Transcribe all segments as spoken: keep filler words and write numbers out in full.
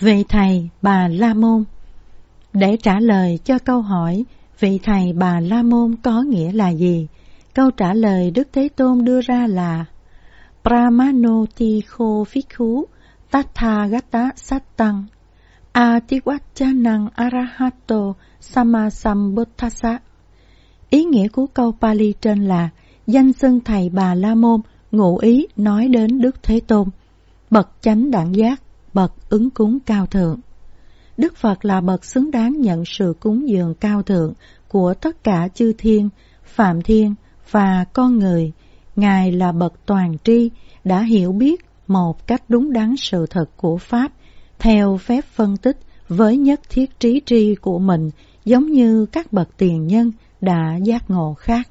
Vị thầy Bà La Môn. Để trả lời cho câu hỏi vị thầy Bà La Môn có nghĩa là gì, câu trả lời Đức Thế Tôn đưa ra là Pramano Tikho Phikhu Tathagata Sattang Atiwachanang Arahato Sammasambuddhassa. Ý nghĩa của câu Pali trên là danh xưng thầy Bà La Môn ngụ ý nói đến Đức Thế Tôn, bậc chánh đẳng giác, bậc ứng cúng cao thượng. Đức Phật là bậc xứng đáng nhận sự cúng dường cao thượng của tất cả chư thiên, phạm thiên và con người. Ngài là bậc toàn tri, đã hiểu biết một cách đúng đắn sự thật của Pháp, theo phép phân tích với nhất thiết trí tri của mình, giống như các bậc tiền nhân đã giác ngộ khác.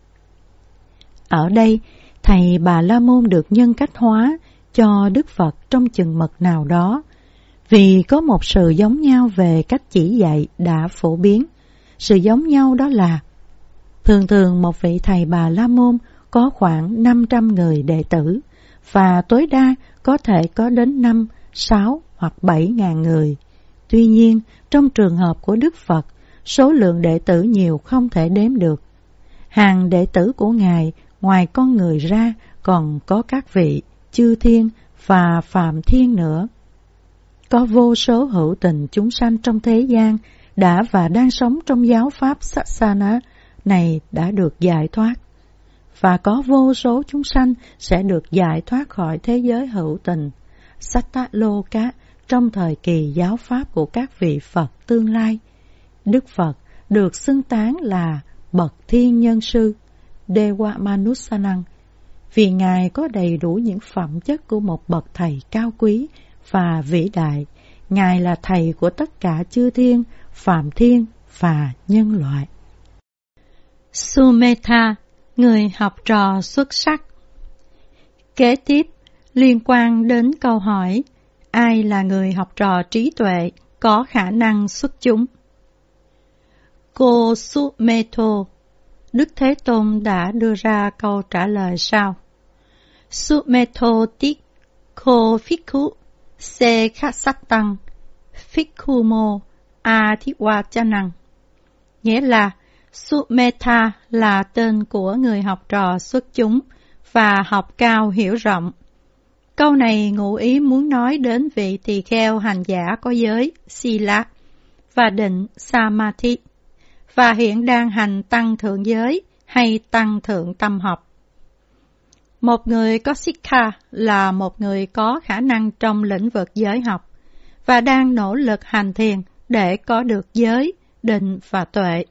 Ở đây, thầy Bà La Môn được nhân cách hóa cho Đức Phật trong chừng mực nào đó, vì có một sự giống nhau về cách chỉ dạy đã phổ biến. Sự giống nhau đó là thường thường một vị thầy Bà La Môn có khoảng năm trăm người đệ tử, và tối đa có thể có đến năm, sáu hoặc bảy ngàn người. Tuy nhiên, trong trường hợp của Đức Phật, số lượng đệ tử nhiều không thể đếm được. Hàng đệ tử của Ngài ngoài con người ra còn có các vị chư thiên và phạm thiên nữa. Có vô số hữu tình chúng sanh trong thế gian đã và đang sống trong giáo pháp Satsana này đã được giải thoát, và có vô số chúng sanh sẽ được giải thoát khỏi thế giới hữu tình Sattaloka trong thời kỳ giáo pháp của các vị Phật tương lai. Đức Phật được xưng tán là bậc thiên nhân sư Dewa Manusanang, vì Ngài có đầy đủ những phẩm chất của một bậc thầy cao quý và vĩ đại. Ngài là thầy của tất cả chư thiên, phạm thiên và nhân loại. Sumedha, người học trò xuất sắc. Kế tiếp, liên quan đến câu hỏi ai là người học trò trí tuệ có khả năng xuất chúng. Cô Sumedho, Đức Thế Tôn đã đưa ra câu trả lời sau: Sumedho Tikho Phikhu Se Khasattang Phikhumo Atiwachanang. Nghĩa là Sumedha là tên của người học trò xuất chúng và học cao hiểu rộng. Câu này ngụ ý muốn nói đến vị tỳ kheo hành giả có giới Sila và định Samadhi, và hiện đang hành tăng thượng giới hay tăng thượng tâm học. Một người có Sikha là một người có khả năng trong lĩnh vực giới học và đang nỗ lực hành thiền để có được giới, định và tuệ.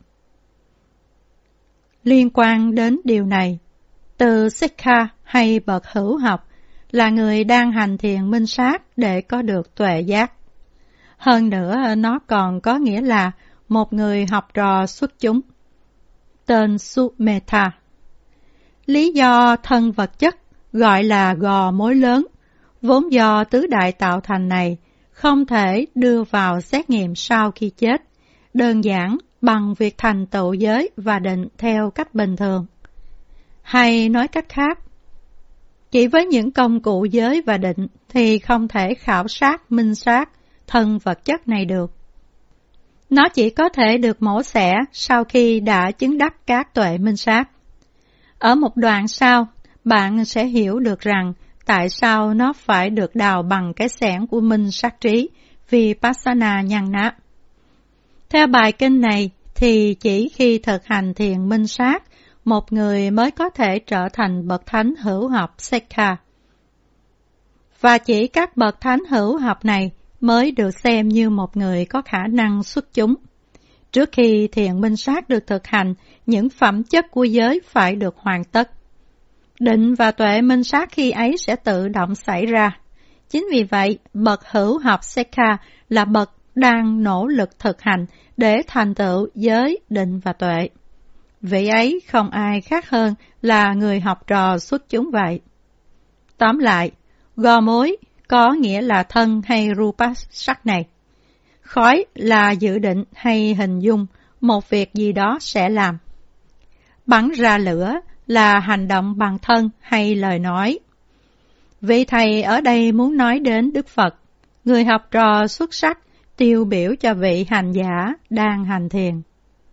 Liên quan đến điều này, từ Sikha hay bậc hữu học là người đang hành thiền minh sát để có được tuệ giác. Hơn nữa, nó còn có nghĩa là một người học trò xuất chúng. Tên Sumedha. Lý do thân vật chất gọi là gò mối lớn, vốn do tứ đại tạo thành này, không thể đưa vào xét nghiệm sau khi chết, đơn giản bằng việc thành tựu giới và định theo cách bình thường. Hay nói cách khác, chỉ với những công cụ giới và định thì không thể khảo sát minh sát thân vật chất này được. Nó chỉ có thể được mổ xẻ sau khi đã chứng đắc các tuệ minh sát. Ở một đoạn sau, bạn sẽ hiểu được rằng tại sao nó phải được đào bằng cái xẻng của minh sát trí Vipassana Nhana. Theo bài kinh này thì chỉ khi thực hành thiền minh sát, một người mới có thể trở thành bậc thánh hữu học Sikha. Và chỉ các bậc thánh hữu học này mới được xem như một người có khả năng xuất chúng. Trước khi thiền minh sát được thực hành, những phẩm chất của giới phải được hoàn tất. Định và tuệ minh sát khi ấy sẽ tự động xảy ra. Chính vì vậy, bậc hữu học Sikha là bậc đang nỗ lực thực hành để thành tựu giới, định và tuệ. Vị ấy không ai khác hơn là người học trò xuất chúng vậy. Tóm lại, gò mối có nghĩa là thân hay rupa sắc này. Khói là dự định hay hình dung một việc gì đó sẽ làm. Bắn ra lửa là hành động bằng thân hay lời nói. Vị thầy ở đây muốn nói đến Đức Phật. người học trò xuất sắc tiêu biểu cho vị hành giả đang hành thiền.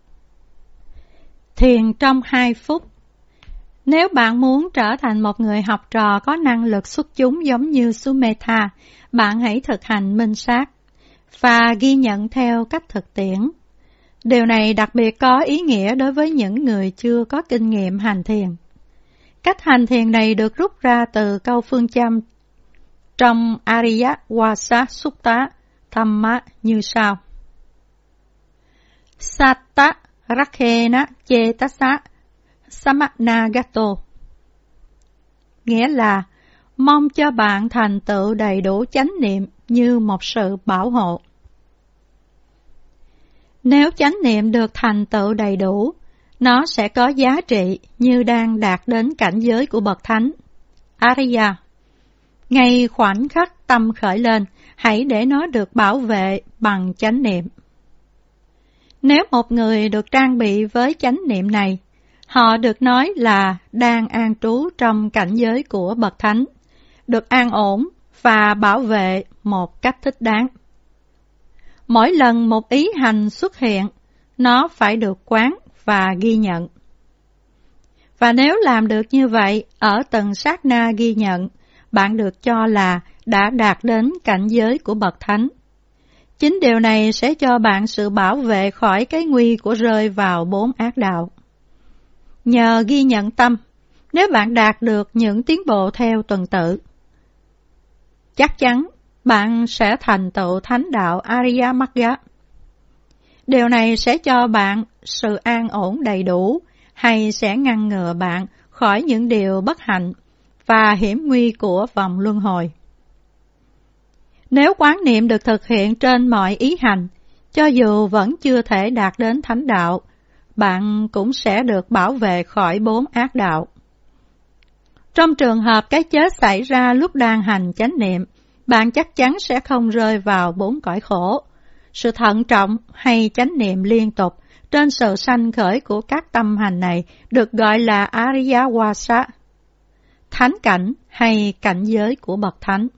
Thiền trong hai phút. Nếu bạn muốn trở thành một người học trò có năng lực xuất chúng giống như Sumedha, bạn hãy thực hành minh sát và ghi nhận theo cách thực tiễn. Điều này đặc biệt có ý nghĩa đối với những người chưa có kinh nghiệm hành thiền. Cách hành thiền này được rút ra từ câu phương châm trong Ariya Vasa Sutta Dhamma như sau: Satta Rakhena Chetasa Samanagato, nghĩa là mong cho bạn thành tựu đầy đủ chánh niệm như một sự bảo hộ. Nếu chánh niệm được thành tựu đầy đủ, nó sẽ có giá trị như đang đạt đến cảnh giới của bậc thánh Ariya. Ngay khoảnh khắc tâm khởi lên, hãy để nó được bảo vệ bằng chánh niệm. Nếu một người được trang bị với chánh niệm này, họ được nói là đang an trú trong cảnh giới của bậc thánh, được an ổn và bảo vệ một cách thích đáng. Mỗi lần một ý hành xuất hiện, nó phải được quán và ghi nhận. Và nếu làm được như vậy, ở từng sát na ghi nhận, bạn được cho là đã đạt đến cảnh giới của bậc thánh. Chính điều này sẽ cho bạn sự bảo vệ khỏi cái nguy của rơi vào bốn ác đạo. Nhờ ghi nhận tâm, nếu bạn đạt được những tiến bộ theo tuần tự, chắc chắn bạn sẽ thành tựu thánh đạo Ariya Magga. Điều này sẽ cho bạn sự an ổn đầy đủ, hay sẽ ngăn ngừa bạn khỏi những điều bất hạnh và hiểm nguy của vòng luân hồi. Nếu quán niệm được thực hiện trên mọi ý hành, cho dù vẫn chưa thể đạt đến thánh đạo, bạn cũng sẽ được bảo vệ khỏi bốn ác đạo. Trong trường hợp cái chết xảy ra lúc đang hành chánh niệm, bạn chắc chắn sẽ không rơi vào bốn cõi khổ. Sự thận trọng hay chánh niệm liên tục trên sự sanh khởi của các tâm hành này được gọi là Ariya Vasa, thánh cảnh hay cảnh giới của bậc thánh.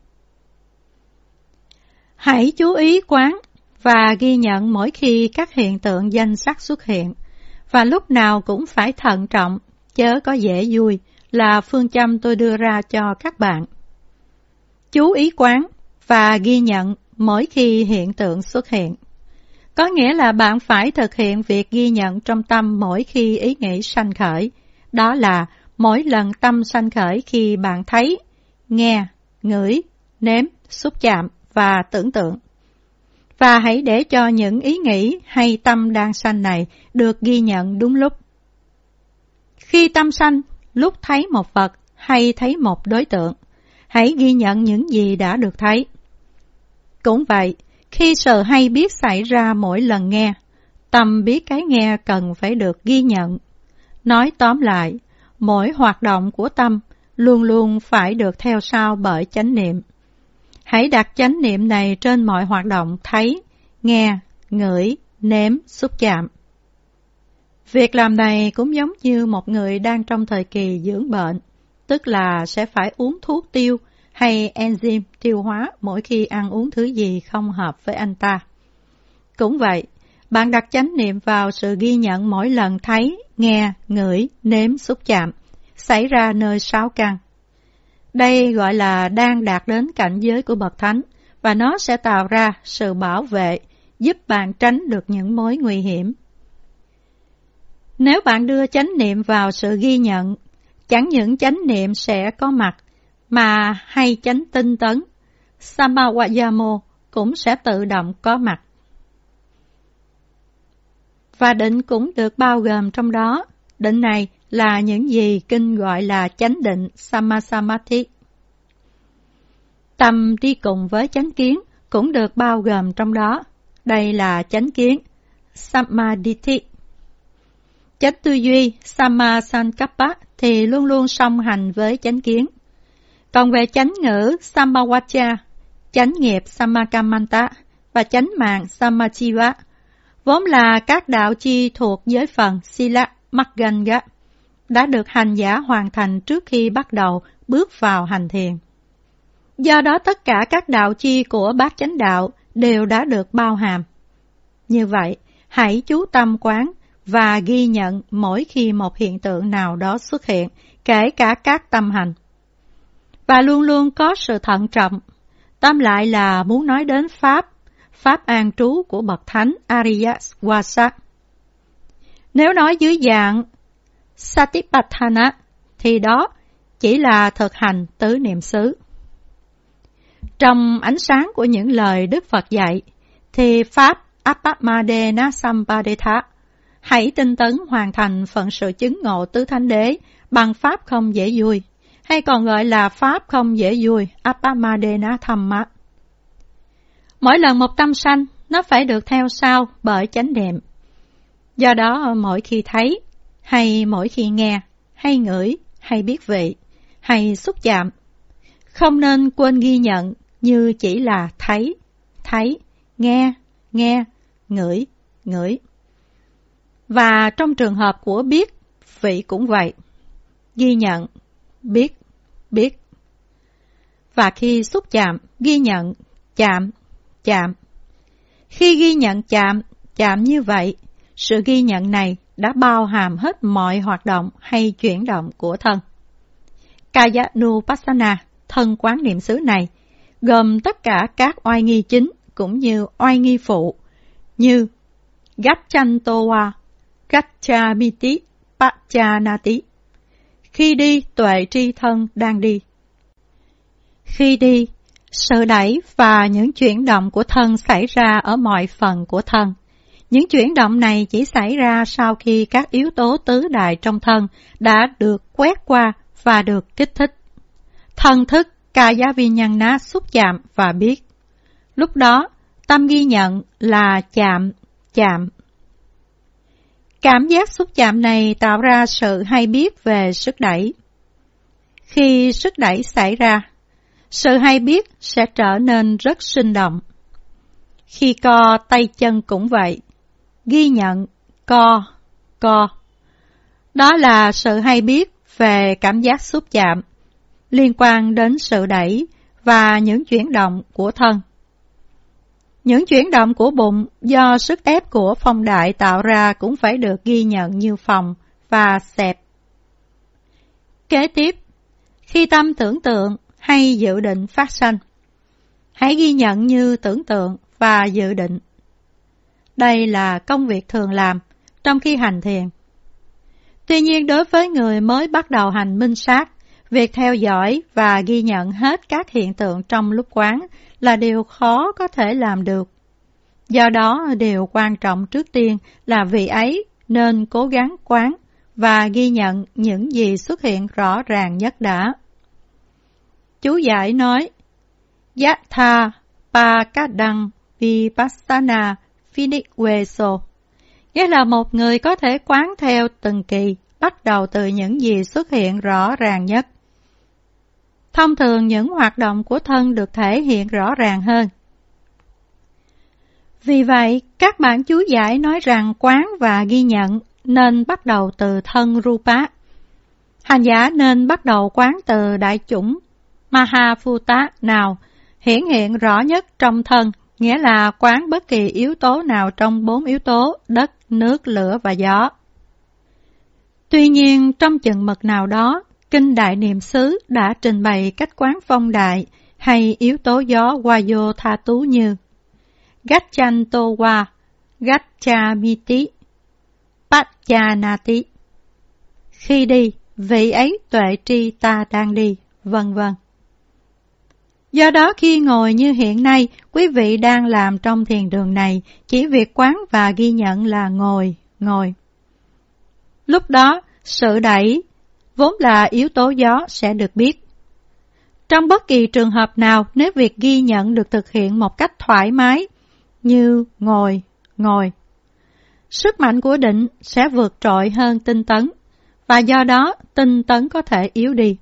Hãy chú ý quán và ghi nhận mỗi khi các hiện tượng danh sắc xuất hiện, và lúc nào cũng phải thận trọng, chớ có dễ vui, là phương châm tôi đưa ra cho các bạn. Chú ý quán và ghi nhận mỗi khi hiện tượng xuất hiện. Có nghĩa là bạn phải thực hiện việc ghi nhận trong tâm mỗi khi ý nghĩ sanh khởi. Đó là mỗi lần tâm sanh khởi khi bạn thấy, nghe, ngửi, nếm, xúc chạm và tưởng tượng. Và hãy để cho những ý nghĩ hay tâm đang sanh này được ghi nhận đúng lúc. Khi tâm sanh, lúc thấy một vật hay thấy một đối tượng, hãy ghi nhận những gì đã được thấy. Cũng vậy, khi sự hay biết xảy ra mỗi lần nghe, tâm biết cái nghe cần phải được ghi nhận. Nói tóm lại, mỗi hoạt động của tâm luôn luôn phải được theo sau bởi chánh niệm. Hãy đặt chánh niệm này trên mọi hoạt động thấy, nghe, ngửi, nếm, xúc chạm. Việc làm này cũng giống như một người đang trong thời kỳ dưỡng bệnh, tức là sẽ phải uống thuốc tiêu hay enzyme tiêu hóa mỗi khi ăn uống thứ gì không hợp với anh ta. Cũng vậy, bạn đặt chánh niệm vào sự ghi nhận mỗi lần thấy, nghe, ngửi, nếm, xúc chạm, xảy ra nơi sáu căn. Đây gọi là đang đạt đến cảnh giới của bậc thánh, và nó sẽ tạo ra sự bảo vệ, giúp bạn tránh được những mối nguy hiểm. Nếu bạn đưa chánh niệm vào sự ghi nhận, chẳng những chánh niệm sẽ có mặt, mà hay chánh tinh tấn, Samavayamo cũng sẽ tự động có mặt. Và định cũng được bao gồm trong đó. Định này là những gì kinh gọi là chánh định Sammasamadhi. Tâm đi cùng với chánh kiến cũng được bao gồm trong đó. Đây là chánh kiến Sammaditthi. Chánh tư duy Sammasankappa thì luôn luôn song hành với chánh kiến. Còn về chánh ngữ Sammawacha, chánh nghiệp Sammakamanta và chánh mạng Sammachiva, vốn là các đạo chi thuộc giới phần Sila Magganga, đã được hành giả hoàn thành trước khi bắt đầu bước vào hành thiền. Do đó tất cả các đạo chi của bát chánh đạo đều đã được bao hàm. Như vậy, hãy chú tâm quán và ghi nhận mỗi khi một hiện tượng nào đó xuất hiện, kể cả các tâm hành. Và luôn luôn có sự thận trọng. Tóm lại là muốn nói đến Pháp, Pháp an trú của Bậc Thánh Ariyaswasa. Nếu nói dưới dạng Satipatthana, thì đó chỉ là thực hành tứ niệm xứ. Trong ánh sáng của những lời Đức Phật dạy, thì Pháp Appamadena Sampadetha, hãy tinh tấn hoàn thành phận sự chứng ngộ tứ thánh đế bằng Pháp không dễ vui, hay còn gọi là Pháp không dễ vui, Appamadena Thamma. Mỗi lần một tâm sanh, nó phải được theo sau bởi chánh niệm. Do đó, mỗi khi thấy, hay mỗi khi nghe, hay ngửi, hay biết vị, hay xúc chạm, không nên quên ghi nhận như chỉ là thấy, thấy, nghe, nghe, ngửi, ngửi. Và trong trường hợp của biết, vị cũng vậy. Ghi nhận, biết, biết. Và khi xúc chạm, ghi nhận, chạm, chạm. Khi ghi nhận chạm, chạm như vậy, sự ghi nhận này đã bao hàm hết mọi hoạt động hay chuyển động của thân. Kayanupassana, thân quán niệm xứ này, gồm tất cả các oai nghi chính cũng như oai nghi phụ, như Gacchantowa, Gacchamiti, Pachanati. Khi đi, tuệ tri thân đang đi. Khi đi, sự đẩy và những chuyển động của thân xảy ra ở mọi phần của thân. Những chuyển động này chỉ xảy ra sau khi các yếu tố tứ đại trong thân đã được quét qua và được kích thích. Thân thức, Kaya Vinyana xúc chạm và biết. Lúc đó, tâm ghi nhận là chạm, chạm. Cảm giác xúc chạm này tạo ra sự hay biết về sức đẩy. Khi sức đẩy xảy ra, sự hay biết sẽ trở nên rất sinh động. Khi co tay chân cũng vậy, ghi nhận, co, co. Đó là sự hay biết về cảm giác xúc chạm, liên quan đến sự đẩy và những chuyển động của thân. Những chuyển động của bụng do sức ép của phong đại tạo ra cũng phải được ghi nhận như phòng và xẹp. Kế tiếp, khi tâm tưởng tượng hay dự định phát sanh, hãy ghi nhận như tưởng tượng và dự định. Đây là công việc thường làm trong khi hành thiền. Tuy nhiên đối với người mới bắt đầu hành minh sát, việc theo dõi và ghi nhận hết các hiện tượng trong lúc quán là điều khó có thể làm được. Do đó, điều quan trọng trước tiên là vị ấy nên cố gắng quán và ghi nhận những gì xuất hiện rõ ràng nhất đã. Chú giải nói, Yatha Pakadang Vipassana Finikweso, nghĩa là một người có thể quán theo từng kỳ, bắt đầu từ những gì xuất hiện rõ ràng nhất. Thông thường những hoạt động của thân được thể hiện rõ ràng hơn. Vì vậy, các bản chú giải nói rằng quán và ghi nhận nên bắt đầu từ thân Rupa. Hành giả nên bắt đầu quán từ đại chủng Mahaphuta nào hiển hiện rõ nhất trong thân, nghĩa là quán bất kỳ yếu tố nào trong bốn yếu tố đất, nước, lửa và gió. Tuy nhiên, trong chừng mực nào đó, Kinh Đại Niệm xứ đã trình bày cách quán phong đại hay yếu tố gió Vayo Tha Tú như Gacchantowa, Gacchamiti, Pachanati. Khi đi, vị ấy tuệ tri ta đang đi, vân vân. Do đó khi ngồi như hiện nay, quý vị đang làm trong thiền đường này, chỉ việc quán và ghi nhận là ngồi, ngồi. Lúc đó, sự đẩy, vốn là yếu tố gió sẽ được biết. Trong bất kỳ trường hợp nào, nếu việc ghi nhận được thực hiện một cách thoải mái, như ngồi, ngồi, sức mạnh của định sẽ vượt trội hơn tinh tấn, và do đó tinh tấn có thể yếu đi.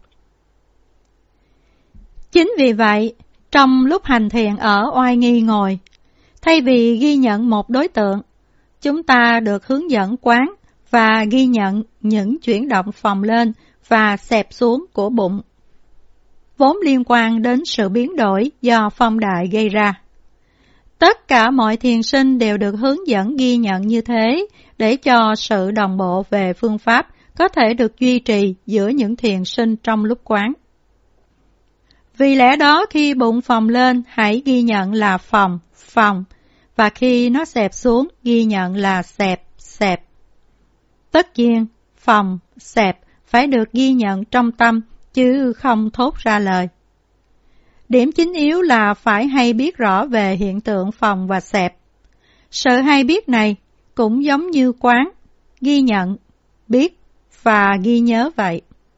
Chính vì vậy, trong lúc hành thiền ở oai nghi ngồi, thay vì ghi nhận một đối tượng, chúng ta được hướng dẫn quán và ghi nhận những chuyển động phồng lên và xẹp xuống của bụng. vốn liên quan đến sự biến đổi do phong đại gây ra. Tất cả mọi thiền sinh đều được hướng dẫn ghi nhận như thế để cho sự đồng bộ về phương pháp có thể được duy trì giữa những thiền sinh trong lúc quán. Vì lẽ đó khi bụng phồng lên hãy ghi nhận là phồng, phồng, và khi nó xẹp xuống ghi nhận là xẹp, xẹp. Tất nhiên, phồng, xẹp phải được ghi nhận trong tâm chứ không thốt ra lời. Điểm chính yếu là phải hay biết rõ về hiện tượng phồng và xẹp. Sự hay biết này cũng giống như quán, ghi nhận, biết và ghi nhớ vậy.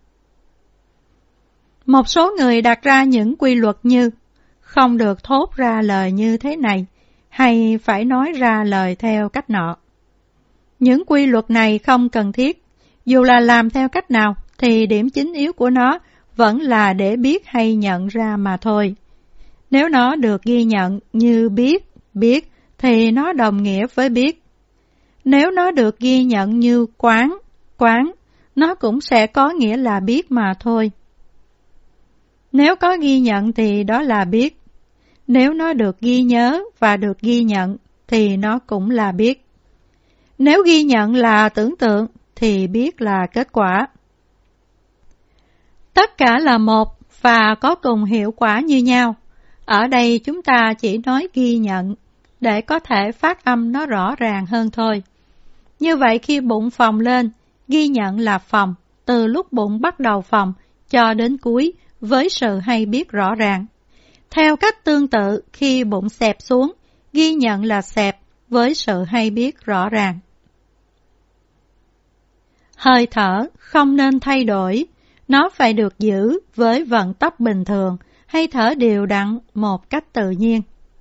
Một số người đặt ra những quy luật như không được thốt ra lời như thế này hay phải nói ra lời theo cách nọ. Những quy luật này không cần thiết, dù là làm theo cách nào thì điểm chính yếu của nó vẫn là để biết hay nhận ra mà thôi. Nếu nó được ghi nhận như biết, biết thì nó đồng nghĩa với biết. Nếu nó được ghi nhận như quán, quán, nó cũng sẽ có nghĩa là biết mà thôi. Nếu có ghi nhận thì đó là biết. Nếu nó được ghi nhớ và được ghi nhận thì nó cũng là biết. Nếu ghi nhận là tưởng tượng thì biết là kết quả. Tất cả là một và có cùng hiệu quả như nhau. Ở đây chúng ta chỉ nói ghi nhận để có thể phát âm nó rõ ràng hơn thôi. Như vậy khi bụng phồng lên, ghi nhận là phồng, từ lúc bụng bắt đầu phồng cho đến cuối với sự hay biết rõ ràng. Theo cách tương tự, khi bụng xẹp xuống, ghi nhận là xẹp với sự hay biết rõ ràng. Hơi thở không nên thay đổi, nó phải được giữ với vận tốc bình thường hay thở đều đặn một cách tự nhiên.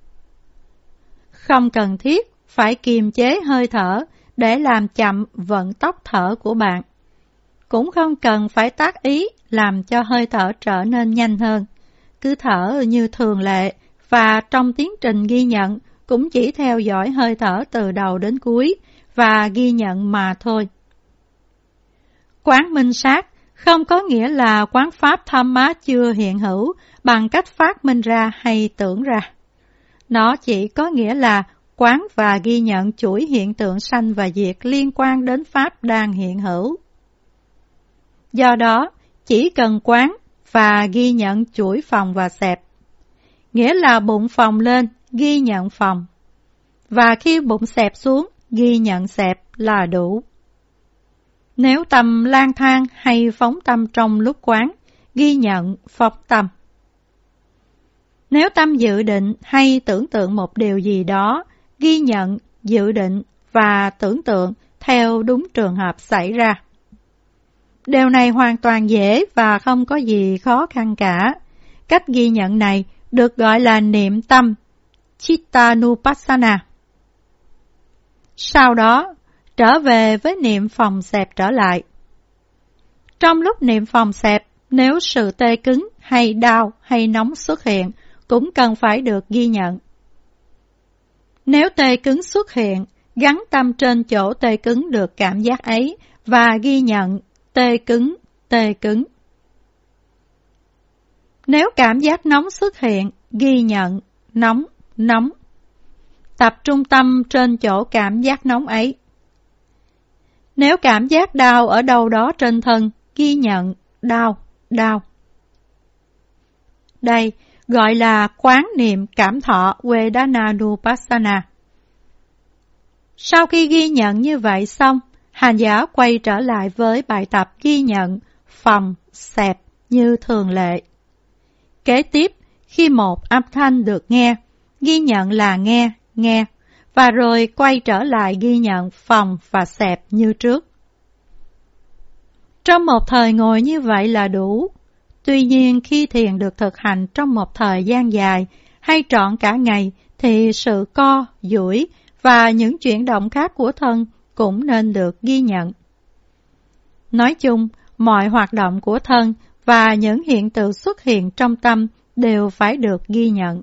Không cần thiết phải kiềm chế hơi thở để làm chậm vận tốc thở của bạn. Cũng không cần phải tác ý làm cho hơi thở trở nên nhanh hơn. Cứ thở như thường lệ và trong tiến trình ghi nhận cũng chỉ theo dõi hơi thở từ đầu đến cuối và ghi nhận mà thôi. Quán minh sát không có nghĩa là quán pháp tham má chưa hiện hữu bằng cách phát minh ra hay tưởng ra. Nó chỉ có nghĩa là quán và ghi nhận chuỗi hiện tượng sanh và diệt liên quan đến pháp đang hiện hữu. Do đó, chỉ cần quán và ghi nhận chuỗi phồng và xẹp. Nghĩa là bụng phồng lên, ghi nhận phồng. Và khi bụng xẹp xuống, ghi nhận xẹp là đủ. Nếu tâm lang thang hay phóng tâm trong lúc quán, ghi nhận phóng tâm. Nếu tâm dự định hay tưởng tượng một điều gì đó, ghi nhận, dự định và tưởng tượng theo đúng trường hợp xảy ra. Điều này hoàn toàn dễ và không có gì khó khăn cả. Cách ghi nhận này được gọi là niệm tâm, Chittanupassana. Sau đó, trở về với niệm phồng xẹp trở lại. Trong lúc niệm phồng xẹp, nếu sự tê cứng hay đau hay nóng xuất hiện, cũng cần phải được ghi nhận. Nếu tê cứng xuất hiện, gắn tâm trên chỗ tê cứng được cảm giác ấy và ghi nhận tê cứng, tê cứng. Nếu cảm giác nóng xuất hiện, ghi nhận nóng, nóng. Tập trung tâm trên chỗ cảm giác nóng ấy. Nếu cảm giác đau ở đâu đó trên thân, ghi nhận đau, đau. Đây gọi là quán niệm cảm thọ Vedananupassana. Sau khi ghi nhận như vậy xong, hành giả quay trở lại với bài tập ghi nhận, phồng, xẹp như thường lệ. Kế tiếp, khi một âm thanh được nghe, ghi nhận là nghe, nghe, và rồi quay trở lại ghi nhận phồng và xẹp như trước. Trong một thời ngồi như vậy là đủ. Tuy nhiên khi thiền được thực hành trong một thời gian dài hay trọn cả ngày thì sự co, duỗi và những chuyển động khác của thân cũng nên được ghi nhận. Nói chung, mọi hoạt động của thân và những hiện tượng xuất hiện trong tâm đều phải được ghi nhận.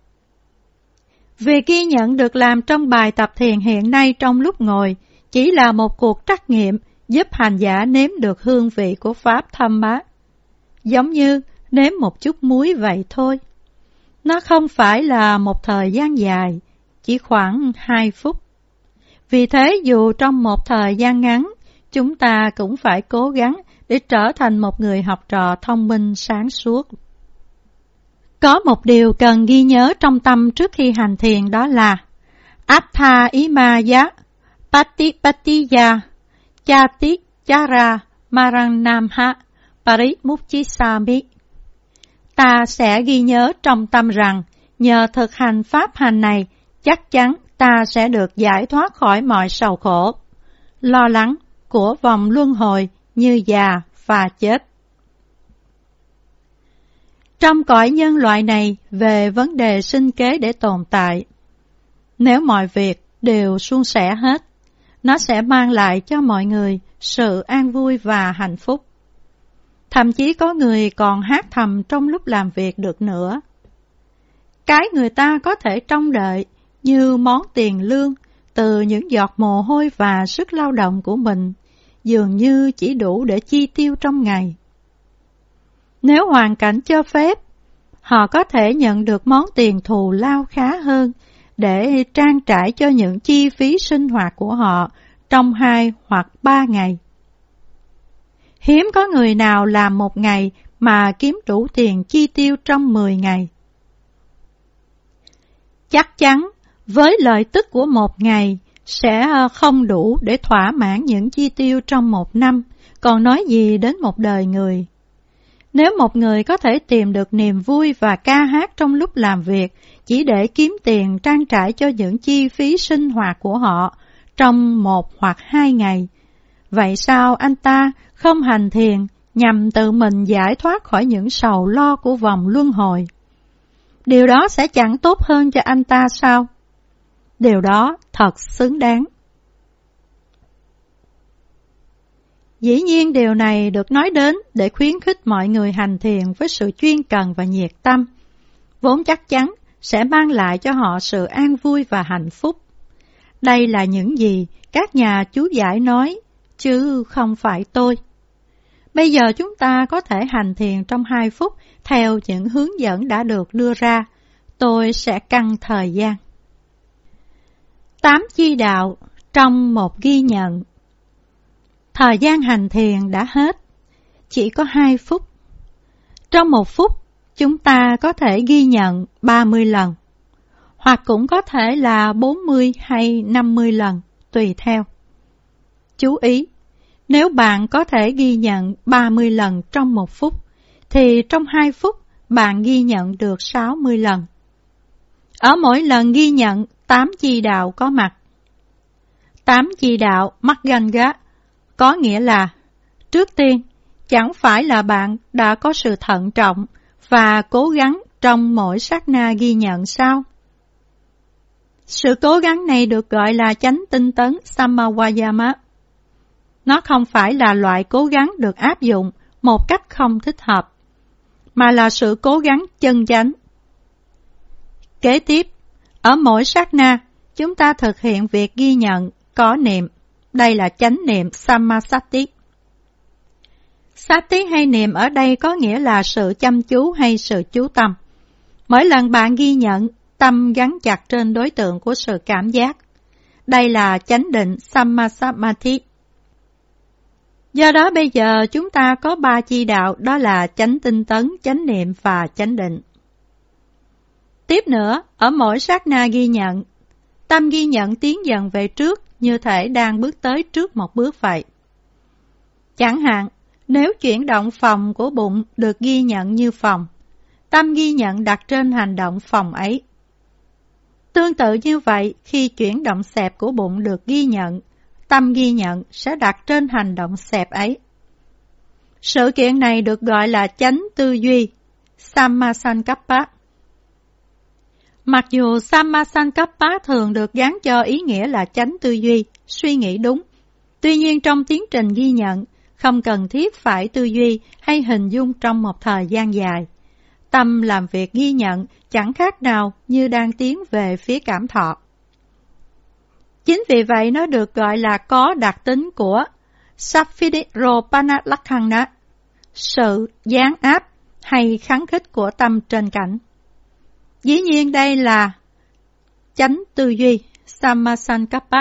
Việc ghi nhận được làm trong bài tập thiền hiện nay trong lúc ngồi chỉ là một cuộc trắc nghiệm giúp hành giả nếm được hương vị của pháp Dhamma. Giống như nếm một chút muối vậy thôi. Nó không phải là một thời gian dài, chỉ khoảng hai phút. Vì thế dù trong một thời gian ngắn, chúng ta cũng phải cố gắng để trở thành một người học trò thông minh sáng suốt. Có một điều cần ghi nhớ trong tâm trước khi hành thiền, đó là Attha imaya patipatiya chati chara marannamha parimukchisami. Ta sẽ ghi nhớ trong tâm rằng nhờ thực hành pháp hành này, chắc chắn ta sẽ được giải thoát khỏi mọi sầu khổ, lo lắng của vòng luân hồi như già và chết. Trong cõi nhân loại này, về vấn đề sinh kế để tồn tại, nếu mọi việc đều suôn sẻ hết, nó sẽ mang lại cho mọi người sự an vui và hạnh phúc. Thậm chí có người còn hát thầm trong lúc làm việc được nữa. Cái người ta có thể trông đợi như món tiền lương từ những giọt mồ hôi và sức lao động của mình, dường như chỉ đủ để chi tiêu trong ngày. Nếu hoàn cảnh cho phép, họ có thể nhận được món tiền thù lao khá hơn để trang trải cho những chi phí sinh hoạt của họ trong hai hoặc ba ngày. Hiếm có người nào làm một ngày mà kiếm đủ tiền chi tiêu trong mười ngày. Chắc chắn, với lợi tức của một ngày sẽ không đủ để thỏa mãn những chi tiêu trong một năm, còn nói gì đến một đời người. Nếu một người có thể tìm được niềm vui và ca hát trong lúc làm việc chỉ để kiếm tiền trang trải cho những chi phí sinh hoạt của họ trong một hoặc hai ngày, vậy sao anh ta không hành thiền nhằm tự mình giải thoát khỏi những sầu lo của vòng luân hồi? Điều đó sẽ chẳng tốt hơn cho anh ta sao? Điều đó thật xứng đáng. Dĩ nhiên điều này được nói đến để khuyến khích mọi người hành thiền với sự chuyên cần và nhiệt tâm, vốn chắc chắn sẽ mang lại cho họ sự an vui và hạnh phúc. Đây là những gì các nhà chú giải nói, chứ không phải tôi. Bây giờ chúng ta có thể hành thiền trong hai phút theo những hướng dẫn đã được đưa ra. Tôi sẽ căn thời gian. Tám chi đạo trong một ghi nhận. Thời gian hành thiền đã hết, chỉ có hai phút. Trong một phút, chúng ta có thể ghi nhận ba mươi lần, hoặc cũng có thể là bốn mươi hay năm mươi lần, tùy theo. Chú ý, nếu bạn có thể ghi nhận ba mươi lần trong một phút, thì trong hai phút bạn ghi nhận được sáu mươi lần. Ở mỗi lần ghi nhận, tám chi đạo có mặt. Tám chi đạo Maganga có nghĩa là, trước tiên, chẳng phải là bạn đã có sự thận trọng và cố gắng trong mỗi sát na ghi nhận sao? Sự cố gắng này được gọi là chánh tinh tấn Samavayama. Nó không phải là loại cố gắng được áp dụng một cách không thích hợp, mà là sự cố gắng chân chánh. Kế tiếp, ở mỗi sát na, chúng ta thực hiện việc ghi nhận, có niệm. Đây là chánh niệm Sammasati. Sati hay niệm ở đây có nghĩa là sự chăm chú hay sự chú tâm. Mỗi lần bạn ghi nhận, tâm gắn chặt trên đối tượng của sự cảm giác. Đây là chánh định Sammasamadhi. Do đó bây giờ chúng ta có ba chi đạo, đó là chánh tinh tấn, chánh niệm và chánh định. Tiếp nữa, ở mỗi sát na ghi nhận, tâm ghi nhận tiến dần về trước như thể đang bước tới trước một bước vậy. Chẳng hạn, nếu chuyển động phòng của bụng được ghi nhận như phòng, tâm ghi nhận đặt trên hành động phòng ấy. Tương tự như vậy, khi chuyển động xẹp của bụng được ghi nhận, tâm ghi nhận sẽ đặt trên hành động xẹp ấy. Sự kiện này được gọi là chánh tư duy, Sammasankappa. Mặc dù Sammasankappa thường được gắn cho ý nghĩa là chánh tư duy, suy nghĩ đúng, tuy nhiên trong tiến trình ghi nhận, không cần thiết phải tư duy hay hình dung trong một thời gian dài. Tâm làm việc ghi nhận chẳng khác nào như đang tiến về phía cảm thọ. Chính vì vậy nó được gọi là có đặc tính của Saffidiro Panalakhana, sự gián áp hay kháng khích của tâm trên cảnh. Dĩ nhiên đây là chánh tư duy, Sammasankappa.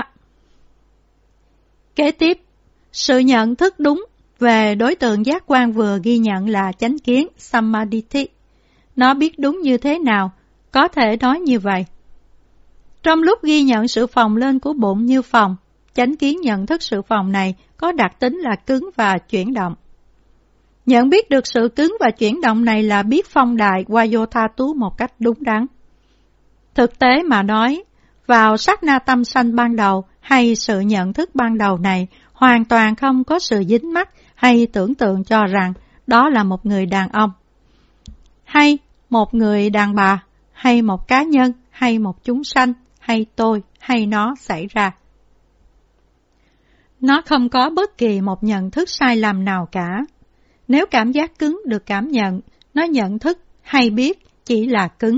Kế tiếp, sự nhận thức đúng về đối tượng giác quan vừa ghi nhận là chánh kiến, Sammaditthi. Nó biết đúng như thế nào? Có thể nói như vậy. Trong lúc ghi nhận sự phồng lên của bụng như phồng, chánh kiến nhận thức sự phồng này có đặc tính là cứng và chuyển động. Nhận biết được sự cứng và chuyển động này là biết phong đại Vajotthatu một cách đúng đắn. Thực tế mà nói, vào sát na tâm sanh ban đầu hay sự nhận thức ban đầu này hoàn toàn không có sự dính mắc hay tưởng tượng cho rằng đó là một người đàn ông, hay một người đàn bà, hay một cá nhân, hay một chúng sanh, hay tôi, hay nó xảy ra. Nó không có bất kỳ một nhận thức sai lầm nào cả. Nếu cảm giác cứng được cảm nhận, nó nhận thức hay biết chỉ là cứng.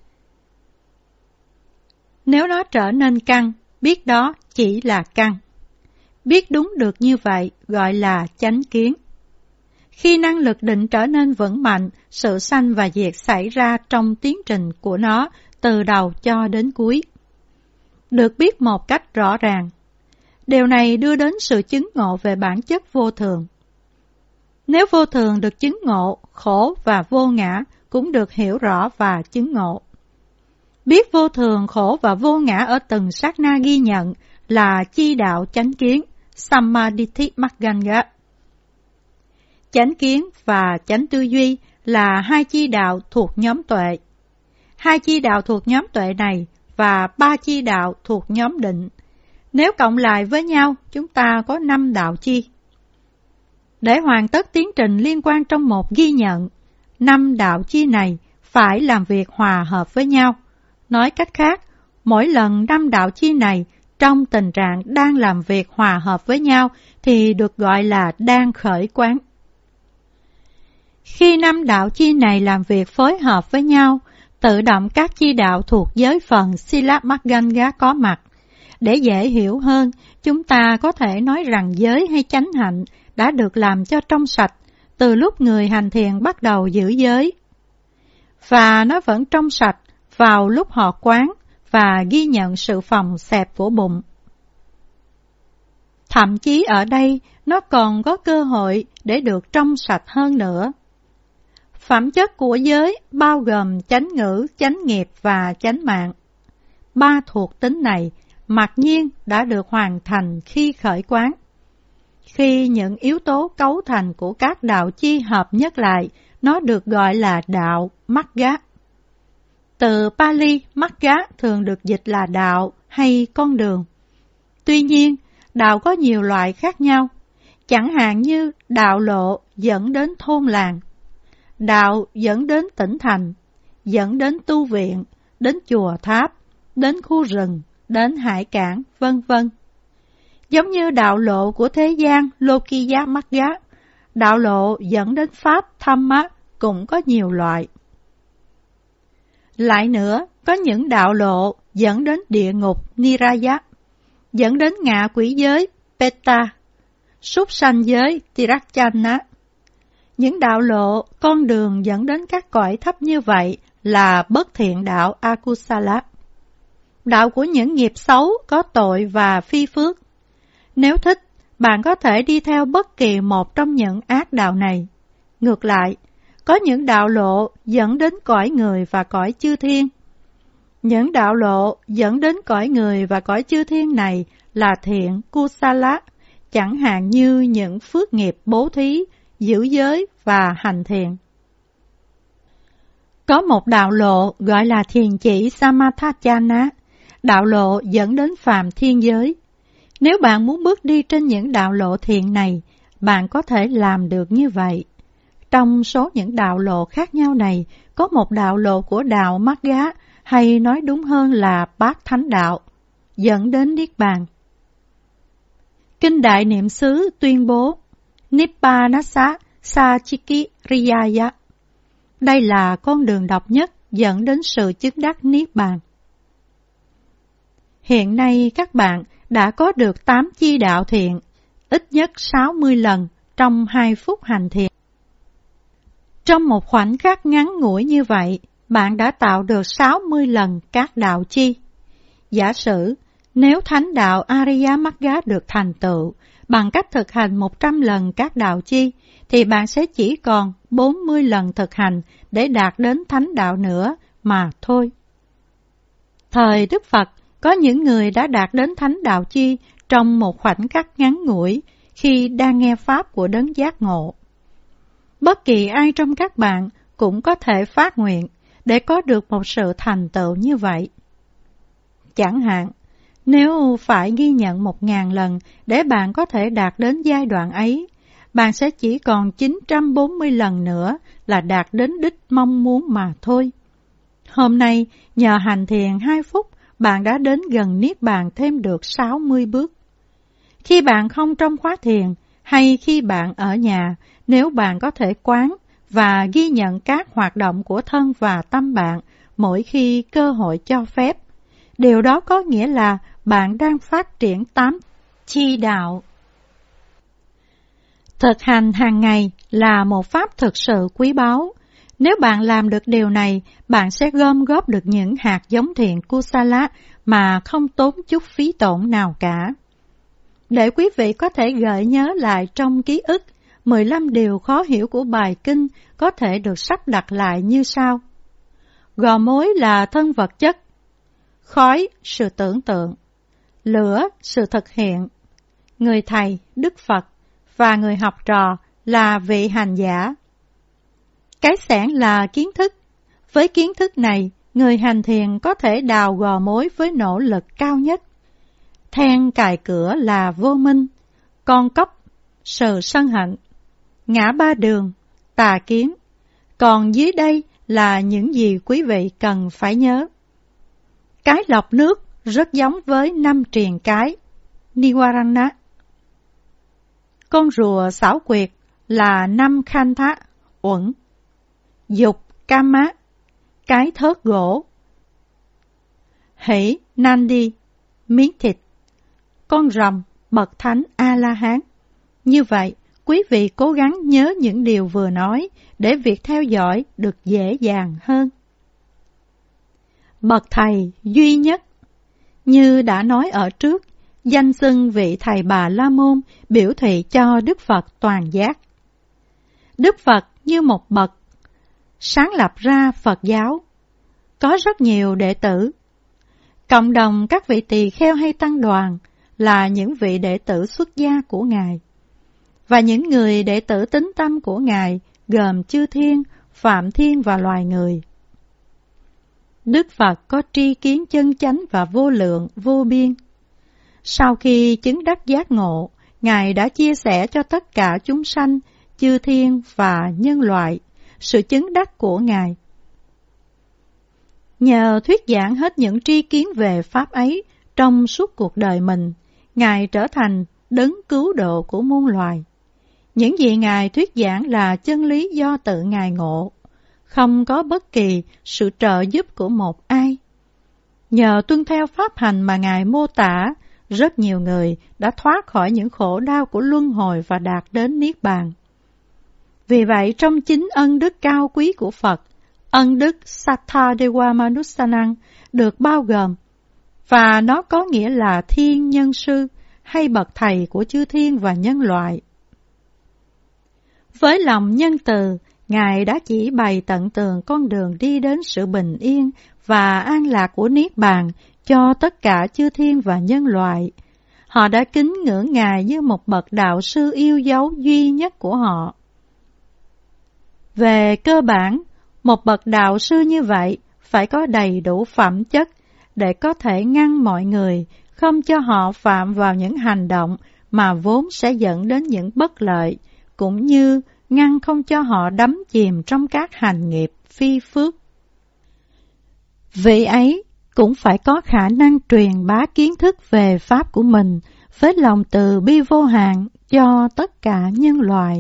Nếu nó trở nên căng, biết đó chỉ là căng. Biết đúng được như vậy gọi là chánh kiến. Khi năng lực định trở nên vững mạnh, sự sanh và diệt xảy ra trong tiến trình của nó từ đầu cho đến cuối. Được biết một cách rõ ràng. Điều này đưa đến sự chứng ngộ về bản chất vô thường. Nếu vô thường được chứng ngộ, khổ và vô ngã cũng được hiểu rõ và chứng ngộ. Biết vô thường, khổ và vô ngã ở từng sát na ghi nhận là chi đạo chánh kiến, Sammaditthi Magganga. Chánh kiến và chánh tư duy là hai chi đạo thuộc nhóm tuệ. Hai chi đạo thuộc nhóm tuệ này và ba chi đạo thuộc nhóm định. Nếu cộng lại với nhau, chúng ta có năm đạo chi. Để hoàn tất tiến trình liên quan trong một ghi nhận, năm đạo chi này phải làm việc hòa hợp với nhau. Nói cách khác, mỗi lần năm đạo chi này trong tình trạng đang làm việc hòa hợp với nhau thì được gọi là đang khởi quán. Khi năm đạo chi này làm việc phối hợp với nhau, tự động các chi đạo thuộc giới phần Sila Magganga có mặt. Để dễ hiểu hơn, chúng ta có thể nói rằng giới hay chánh hạnh đã được làm cho trong sạch từ lúc người hành thiền bắt đầu giữ giới. Và nó vẫn trong sạch vào lúc họ quán và ghi nhận sự phồng xẹp của bụng. Thậm chí ở đây nó còn có cơ hội để được trong sạch hơn nữa. Phẩm chất của giới bao gồm chánh ngữ, chánh nghiệp và chánh mạng. Ba thuộc tính này mặc nhiên đã được hoàn thành khi khởi quán. Khi những yếu tố cấu thành của các đạo chi hợp nhất lại, nó được gọi là đạo Magga. Từ Pali, Magga thường được dịch là đạo hay con đường. Tuy nhiên, đạo có nhiều loại khác nhau, chẳng hạn như đạo lộ dẫn đến thôn làng, đạo dẫn đến tỉnh thành, dẫn đến tu viện, đến chùa tháp, đến khu rừng, đến hải cảng, vân vân. Giống như đạo lộ của thế gian Lokiya Magga, đạo lộ dẫn đến Pháp Thamma cũng có nhiều loại. Lại nữa, có những đạo lộ dẫn đến địa ngục Niraya, dẫn đến ngạ quỷ giới Peta, súc sanh giới Tirachana. Những đạo lộ, con đường dẫn đến các cõi thấp như vậy là bất thiện đạo Akusala, đạo của những nghiệp xấu, có tội và phi phước. Nếu thích, bạn có thể đi theo bất kỳ một trong những ác đạo này. Ngược lại, có những đạo lộ dẫn đến cõi người và cõi chư thiên. Những đạo lộ dẫn đến cõi người và cõi chư thiên này là thiện Kusala, chẳng hạn như những phước nghiệp bố thí, giữ giới và hành thiện. Có một đạo lộ gọi là thiền chỉ Samathachana, đạo lộ dẫn đến phàm thiên giới. Nếu bạn muốn bước đi trên những đạo lộ thiện này, bạn có thể làm được như vậy. Trong số những đạo lộ khác nhau này, có một đạo lộ của đạo Magga, hay nói đúng hơn là Bát Thánh Đạo, dẫn đến Niết Bàn. Kinh Đại Niệm xứ tuyên bố Nippanasa Sachiki Riyaya. Đây là con đường độc nhất dẫn đến sự chứng đắc Niết Bàn. Hiện nay các bạn đã có được tám chi đạo thiện, ít nhất sáu mươi lần trong hai phút hành thiền. Trong một khoảnh khắc ngắn ngủi như vậy, bạn đã tạo được sáu mươi lần các đạo chi. Giả sử, nếu thánh đạo Arya Magga được thành tựu bằng cách thực hành một trăm lần các đạo chi, thì bạn sẽ chỉ còn bốn mươi lần thực hành để đạt đến thánh đạo nữa mà thôi. Thời Đức Phật, có những người đã đạt đến thánh đạo chi trong một khoảnh khắc ngắn ngủi khi đang nghe Pháp của đấng giác ngộ. Bất kỳ ai trong các bạn cũng có thể phát nguyện để có được một sự thành tựu như vậy. Chẳng hạn, nếu phải ghi nhận một ngàn lần để bạn có thể đạt đến giai đoạn ấy, bạn sẽ chỉ còn chín trăm bốn mươi lần nữa là đạt đến đích mong muốn mà thôi. Hôm nay, nhờ hành thiền hai phút, bạn đã đến gần Niết Bàn thêm được sáu mươi bước. Khi bạn không trong khóa thiền, hay khi bạn ở nhà, nếu bạn có thể quán và ghi nhận các hoạt động của thân và tâm bạn mỗi khi cơ hội cho phép, điều đó có nghĩa là bạn đang phát triển tám chi đạo. Thực hành hàng ngày là một pháp thực sự quý báu. Nếu bạn làm được điều này, bạn sẽ gom góp được những hạt giống thiện Kusala mà không tốn chút phí tổn nào cả. Để quý vị có thể gợi nhớ lại trong ký ức, mười lăm điều khó hiểu của bài kinh có thể được sắp đặt lại như sau. Gò mối là thân vật chất, khói sự tưởng tượng, lửa sự thực hiện, người thầy Đức Phật và người học trò là vị hành giả. Cái xẻng là kiến thức. Với kiến thức này, người hành thiền có thể đào gò mối với nỗ lực cao nhất. Then cài cửa là vô minh, con cóc, sự sân hận, ngã ba đường, tà kiến. Còn dưới đây là những gì quý vị cần phải nhớ. Cái lọc nước rất giống với năm triền cái, Niwarana. Con rùa xảo quyệt là năm Khantha, uẩn. Dục, Kama, cái thớt gỗ. Hỷ, Nandi, miếng thịt. Con rồng, bậc thánh A-la-hán. Như vậy, quý vị cố gắng nhớ những điều vừa nói để việc theo dõi được dễ dàng hơn. Bậc thầy duy nhất. Như đã nói ở trước, danh xưng vị thầy Bà La Môn biểu thị cho Đức Phật toàn giác. Đức Phật như một bậc sáng lập ra Phật giáo, có rất nhiều đệ tử. Cộng đồng các vị tỳ kheo hay tăng đoàn là những vị đệ tử xuất gia của Ngài, và những người đệ tử tín tâm của Ngài gồm chư thiên, phạm thiên và loài người. Đức Phật có tri kiến chân chánh và vô lượng, vô biên. Sau khi chứng đắc giác ngộ, Ngài đã chia sẻ cho tất cả chúng sanh, chư thiên và nhân loại sự chứng đắc của Ngài. Nhờ thuyết giảng hết những tri kiến về Pháp ấy trong suốt cuộc đời mình, Ngài trở thành đấng cứu độ của muôn loài. Những gì Ngài thuyết giảng là chân lý do tự Ngài ngộ, không có bất kỳ sự trợ giúp của một ai. Nhờ tuân theo pháp hành mà Ngài mô tả, rất nhiều người đã thoát khỏi những khổ đau của luân hồi và đạt đến Niết Bàn. Vì vậy, trong chính ân đức cao quý của Phật, ân đức Sattha-dewa Manusanang được bao gồm, và nó có nghĩa là thiên nhân sư hay bậc thầy của chư thiên và nhân loại. Với lòng nhân từ, Ngài đã chỉ bày tận tường con đường đi đến sự bình yên và an lạc của Niết Bàn cho tất cả chư thiên và nhân loại. Họ đã kính ngưỡng Ngài như một bậc đạo sư yêu dấu duy nhất của họ. Về cơ bản, một bậc đạo sư như vậy phải có đầy đủ phẩm chất để có thể ngăn mọi người, không cho họ phạm vào những hành động mà vốn sẽ dẫn đến những bất lợi, cũng như ngăn không cho họ đắm chìm trong các hành nghiệp phi phước. Vị ấy cũng phải có khả năng truyền bá kiến thức về Pháp của mình với lòng từ bi vô hạn cho tất cả nhân loại.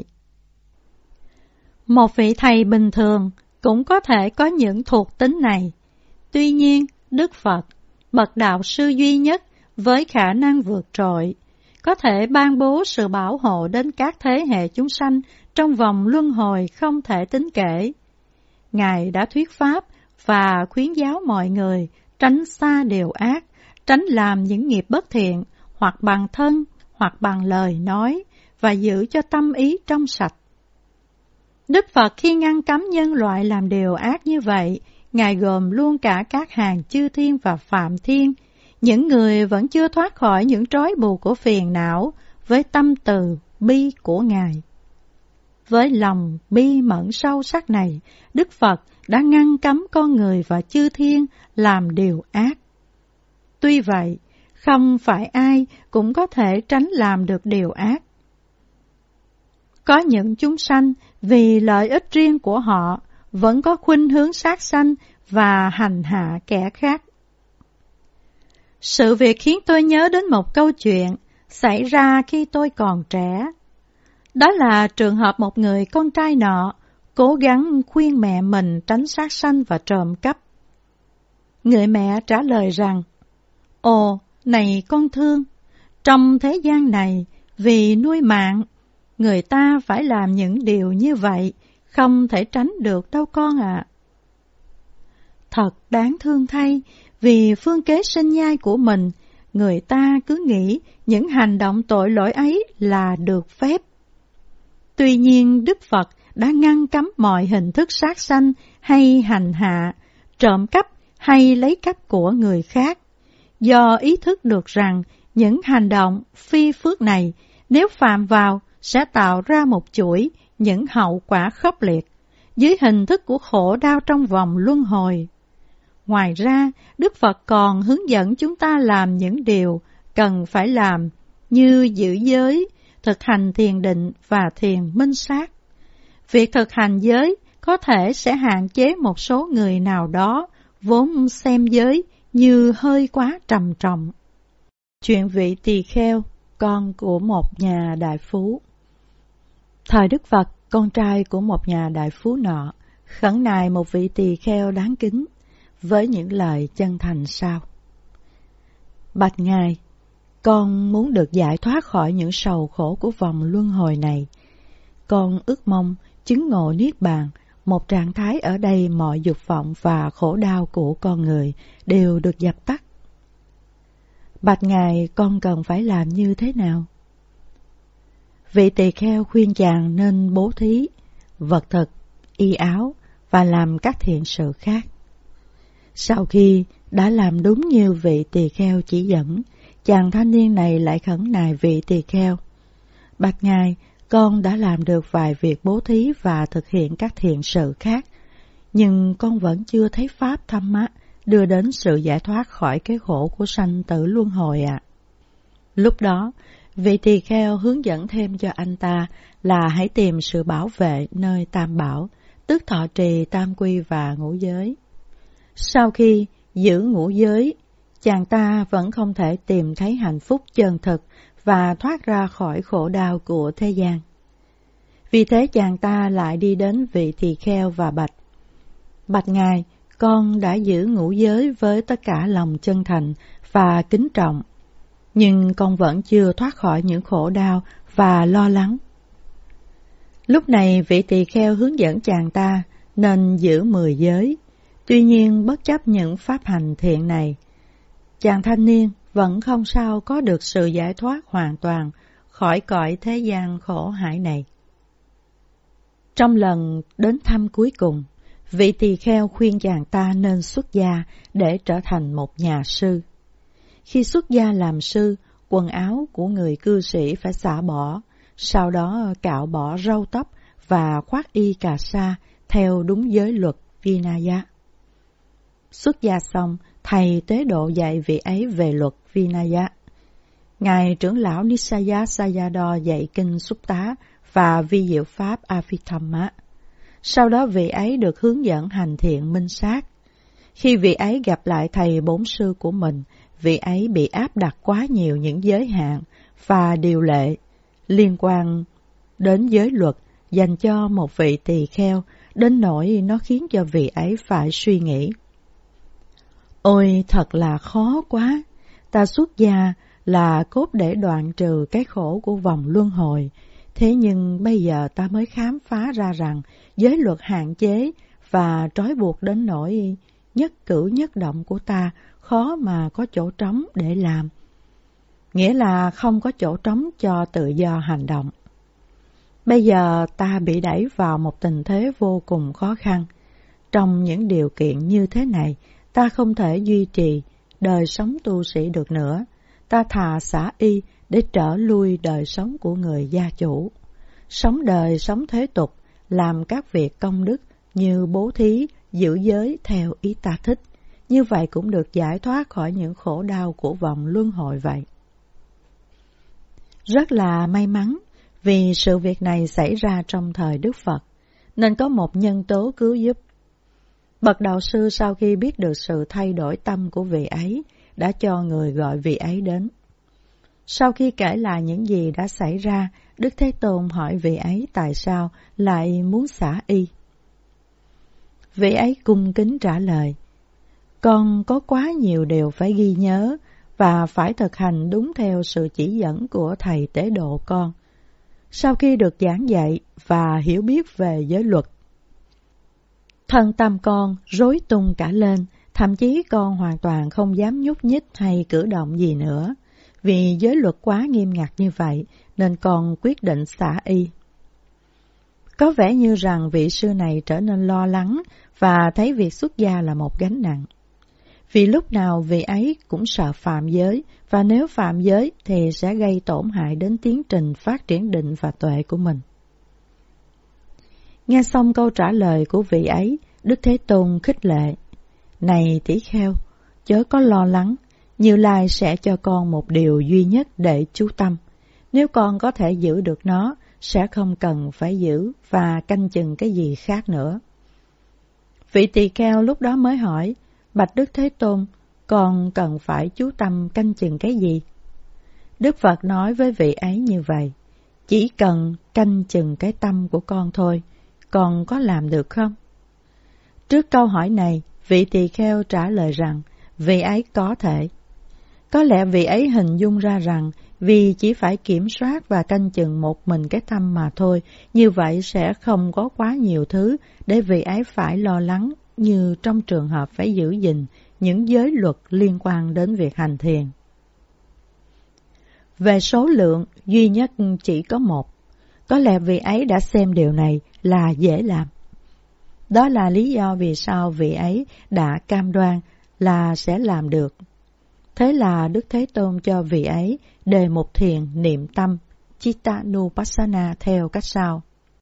Một vị thầy bình thường cũng có thể có những thuộc tính này. Tuy nhiên, Đức Phật, bậc đạo sư duy nhất với khả năng vượt trội, có thể ban bố sự bảo hộ đến các thế hệ chúng sanh trong vòng luân hồi không thể tính kể. Ngài đã thuyết pháp và khuyến giáo mọi người tránh xa điều ác, tránh làm những nghiệp bất thiện, hoặc bằng thân, hoặc bằng lời nói, và giữ cho tâm ý trong sạch. Đức Phật khi ngăn cấm nhân loại làm điều ác như vậy, Ngài gồm luôn cả các hàng chư thiên và phạm thiên, những người vẫn chưa thoát khỏi những trói buộc của phiền não, với tâm từ bi của Ngài. Với lòng bi mẫn sâu sắc này, Đức Phật đã ngăn cấm con người và chư thiên làm điều ác. Tuy vậy, không phải ai cũng có thể tránh làm được điều ác. Có những chúng sanh vì lợi ích riêng của họ vẫn có khuynh hướng sát sanh và hành hạ kẻ khác. Sự việc khiến tôi nhớ đến một câu chuyện xảy ra khi tôi còn trẻ. Đó là trường hợp một người con trai nọ cố gắng khuyên mẹ mình tránh sát sanh và trộm cắp. Người mẹ trả lời rằng, Ồ, này con thương, trong thế gian này, vì nuôi mạng, người ta phải làm những điều như vậy, không thể tránh được đâu con ạ. À. Thật đáng thương thay, vì phương kế sinh nhai của mình, người ta cứ nghĩ những hành động tội lỗi ấy là được phép. Tuy nhiên, Đức Phật đã ngăn cấm mọi hình thức sát sanh hay hành hạ, trộm cắp hay lấy cắp của người khác, do ý thức được rằng những hành động phi phước này nếu phạm vào sẽ tạo ra một chuỗi những hậu quả khốc liệt dưới hình thức của khổ đau trong vòng luân hồi. Ngoài ra, Đức Phật còn hướng dẫn chúng ta làm những điều cần phải làm như giữ giới, thực hành thiền định và thiền minh sát. Việc thực hành giới có thể sẽ hạn chế một số người nào đó vốn xem giới như hơi quá trầm trọng. Chuyện vị tỳ kheo, con của một nhà đại phú. Thời Đức Phật, con trai của một nhà đại phú nọ khẩn nài một vị tỳ kheo đáng kính với những lời chân thành sau: Bạch Ngài, con muốn được giải thoát khỏi những sầu khổ của vòng luân hồi này. Con ước mong chứng ngộ niết bàn, một trạng thái ở đây mọi dục vọng và khổ đau của con người đều được dập tắt. Bạch Ngài, con cần phải làm như thế nào? Vị tỳ kheo khuyên chàng nên bố thí, vật thực, y áo và làm các thiện sự khác. Sau khi đã làm đúng như vị tỳ kheo chỉ dẫn, chàng thanh niên này lại khẩn nài vị tỳ kheo: Bạch Ngài, con đã làm được vài việc bố thí và thực hiện các thiện sự khác, nhưng con vẫn chưa thấy pháp thâm á đưa đến sự giải thoát khỏi cái khổ của sanh tử luân hồi ạ. À. Lúc đó, vị tỳ kheo hướng dẫn thêm cho anh ta là hãy tìm sự bảo vệ nơi tam bảo, tức thọ trì tam quy và ngũ giới. Sau khi giữ ngũ giới, chàng ta vẫn không thể tìm thấy hạnh phúc chân thực và thoát ra khỏi khổ đau của thế gian. Vì thế chàng ta lại đi đến vị tỳ kheo và bạch: Bạch Ngài, con đã giữ ngũ giới với tất cả lòng chân thành và kính trọng, nhưng con vẫn chưa thoát khỏi những khổ đau và lo lắng. Lúc này vị tỳ kheo hướng dẫn chàng ta nên giữ mười giới. Tuy nhiên, bất chấp những pháp hành thiện này, chàng thanh niên vẫn không sao có được sự giải thoát hoàn toàn khỏi cõi thế gian khổ hải này. Trong lần đến thăm cuối cùng, vị tỳ kheo khuyên chàng ta nên xuất gia để trở thành một nhà sư. Khi xuất gia làm sư, quần áo của người cư sĩ phải xả bỏ, sau đó cạo bỏ râu tóc và khoác y cà sa theo đúng giới luật Vinaya. Xuất gia xong, thầy tế độ dạy vị ấy về luật Vinaya. Ngài trưởng lão Nisaya Sayadaw dạy kinh Sutta Tá và vi diệu pháp Abhidhamma. Sau đó vị ấy được hướng dẫn hành thiện minh sát. Khi vị ấy gặp lại thầy bổn sư của mình, vị ấy bị áp đặt quá nhiều những giới hạn và điều lệ liên quan đến giới luật dành cho một vị tỳ kheo, đến nỗi nó khiến cho vị ấy phải suy nghĩ: Ôi, thật là khó quá! Ta xuất gia là cốt để đoạn trừ cái khổ của vòng luân hồi, Thế nhưng bây giờ ta mới khám phá ra rằng giới luật hạn chế và trói buộc đến nỗi nhất cử nhất động của ta khó mà có chỗ trống để làm. Nghĩa là không có chỗ trống cho tự do hành động. Bây giờ ta bị đẩy vào một tình thế vô cùng khó khăn. Trong những điều kiện như thế này, ta không thể duy trì đời sống tu sĩ được nữa. Ta thà xả y để trở lui đời sống của người gia chủ. Sống đời sống thế tục, làm các việc công đức như bố thí, giữ giới theo ý ta thích. Như vậy cũng được giải thoát khỏi những khổ đau của vòng luân hồi vậy. Rất là may mắn vì sự việc này xảy ra trong thời Đức Phật, nên có một nhân tố cứu giúp. Bậc đạo sư sau khi biết được sự thay đổi tâm của vị ấy, đã cho người gọi vị ấy đến. Sau khi kể lại những gì đã xảy ra, Đức Thế Tôn hỏi vị ấy tại sao lại muốn xả y. Vị ấy cung kính trả lời, con có quá nhiều điều phải ghi nhớ và phải thực hành đúng theo sự chỉ dẫn của Thầy Tế Độ con. Sau khi được giảng dạy và hiểu biết về giới luật, thân tâm con rối tung cả lên, thậm chí con hoàn toàn không dám nhúc nhích hay cử động gì nữa. Vì giới luật quá nghiêm ngặt như vậy, nên con quyết định xả y. Có vẻ như rằng vị sư này trở nên lo lắng và thấy việc xuất gia là một gánh nặng. Vì lúc nào vị ấy cũng sợ phạm giới, và nếu phạm giới thì sẽ gây tổn hại đến tiến trình phát triển định và tuệ của mình. Nghe xong câu trả lời của vị ấy, Đức Thế Tôn khích lệ, này tỷ kheo, chớ có lo lắng, Như Lai sẽ cho con một điều duy nhất để chú tâm. Nếu con có thể giữ được nó, sẽ không cần phải giữ và canh chừng cái gì khác nữa. Vị tỳ kheo lúc đó mới hỏi, bạch Đức Thế Tôn, con cần phải chú tâm canh chừng cái gì? Đức Phật nói với vị ấy như vậy, chỉ cần canh chừng cái tâm của con thôi, con có làm được không? Trước câu hỏi này, vị tỳ kheo trả lời rằng, vị ấy có thể. Có lẽ vị ấy hình dung ra rằng, vì chỉ phải kiểm soát và canh chừng một mình cái tâm mà thôi, như vậy sẽ không có quá nhiều thứ để vị ấy phải lo lắng như trong trường hợp phải giữ gìn những giới luật liên quan đến việc hành thiền. Về số lượng, duy nhất chỉ có một. Có lẽ vị ấy đã xem điều này là dễ làm. Đó là lý do vì sao vị ấy đã cam đoan là sẽ làm được. Thế là Đức Thế Tôn cho vị ấy đề mục thiền niệm tâm, Chittanupassana theo cách sau.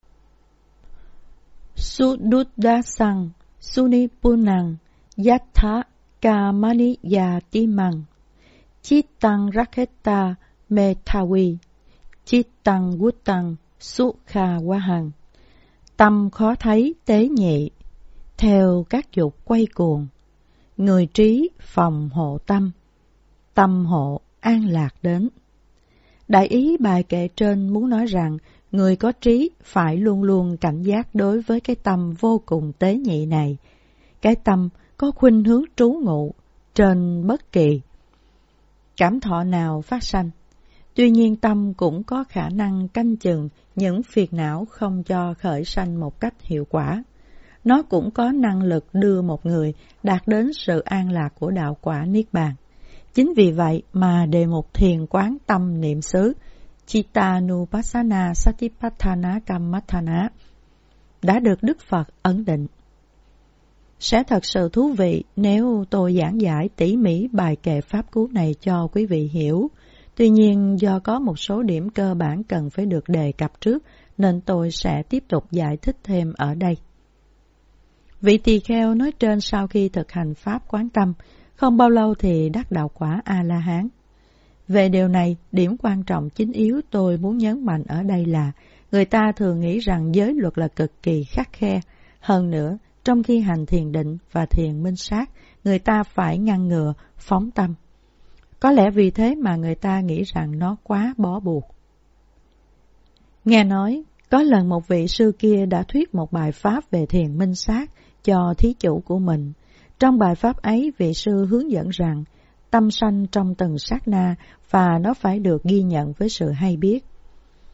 Suddhudasang sunipunang yatha kamani yatimang chittang raketa metavi chittang vuttang sukhawahang. Tâm khó thấy tế nhị, theo các dục quay cuồng, người trí phòng hộ tâm, tâm hộ an lạc đến. Đại ý bài kệ trên muốn nói rằng, người có trí phải luôn luôn cảnh giác đối với cái tâm vô cùng tế nhị này. Cái tâm có khuynh hướng trú ngụ trên bất kỳ cảm thọ nào phát sanh. Tuy nhiên tâm cũng có khả năng canh chừng những phiền não không cho khởi sanh một cách hiệu quả. Nó cũng có năng lực đưa một người đạt đến sự an lạc của đạo quả Niết Bàn. Chính vì vậy mà đề mục thiền quán tâm niệm xứ Chittanupassana Satipatthana Kammatthana đã được Đức Phật ấn định. Sẽ thật sự thú vị nếu tôi giảng giải tỉ mỉ bài kệ pháp cú này cho quý vị hiểu. Tuy nhiên do có một số điểm cơ bản cần phải được đề cập trước, nên tôi sẽ tiếp tục giải thích thêm ở đây. Vị tỳ kheo nói trên sau khi thực hành pháp quán tâm, không bao lâu thì đắc đạo quả A-la-hán. Về điều này, điểm quan trọng chính yếu tôi muốn nhấn mạnh ở đây là người ta thường nghĩ rằng giới luật là cực kỳ khắt khe. Hơn nữa, trong khi hành thiền định và thiền minh sát, người ta phải ngăn ngừa, phóng tâm. Có lẽ vì thế mà người ta nghĩ rằng nó quá bó buộc. Nghe nói, có lần một vị sư kia đã thuyết một bài pháp về thiền minh sát cho thí chủ của mình. Trong bài pháp ấy, vị sư hướng dẫn rằng tâm sanh trong từng sát na và nó phải được ghi nhận với sự hay biết.